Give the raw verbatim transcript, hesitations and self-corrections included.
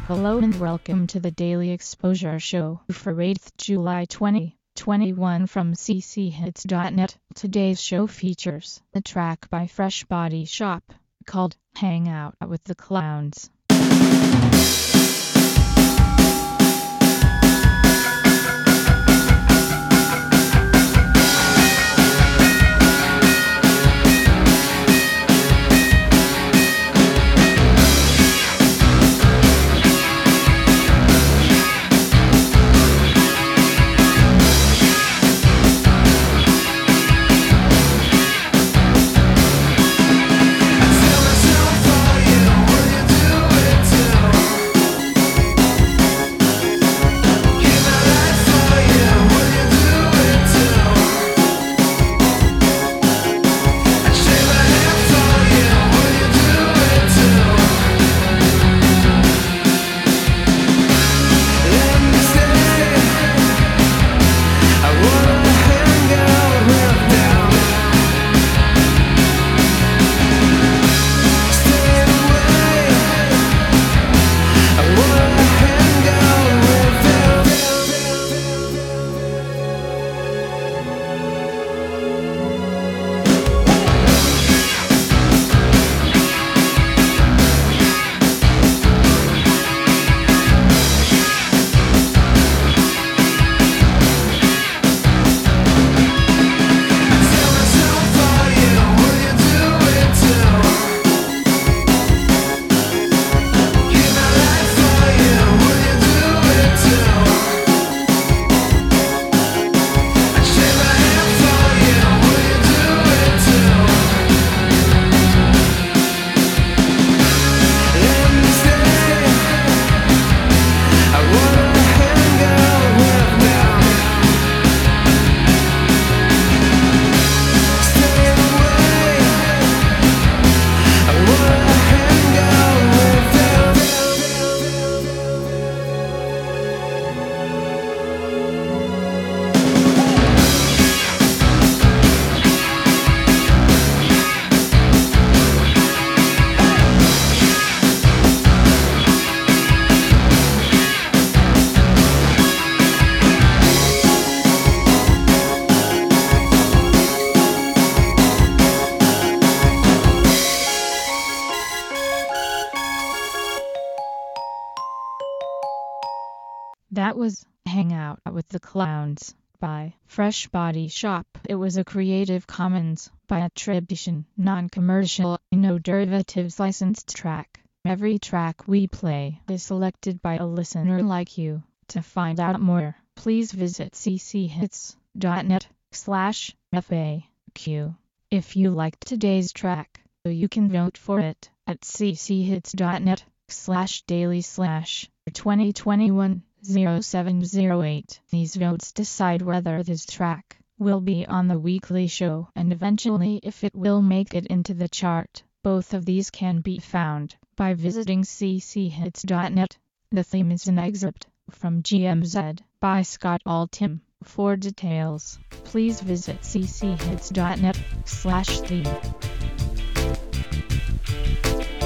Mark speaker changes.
Speaker 1: Hello and welcome to the Daily Exposure Show for eighth July twenty twenty-one from c c hits dot net. Today's show features a track by Fresh Body Shop called Hang Out with the Clowns. That was Hang Out with the Clowns by Fresh Body Shop. It was a Creative Commons by attribution, non-commercial, no derivatives licensed track. Every track we play is selected by a listener like you. To find out more, please visit c c hits dot net slash F A Q. If you liked today's track, you can vote for it at c c hits dot net slash daily slash twenty twenty-one oh seven oh eight. These votes decide whether this track will be on the weekly show and eventually if it will make it into the chart. Both of these can be found by visiting c c hits dot net. The theme is an excerpt from G M Z by Scott Altham. For details, please visit c c hits dot net slash theme.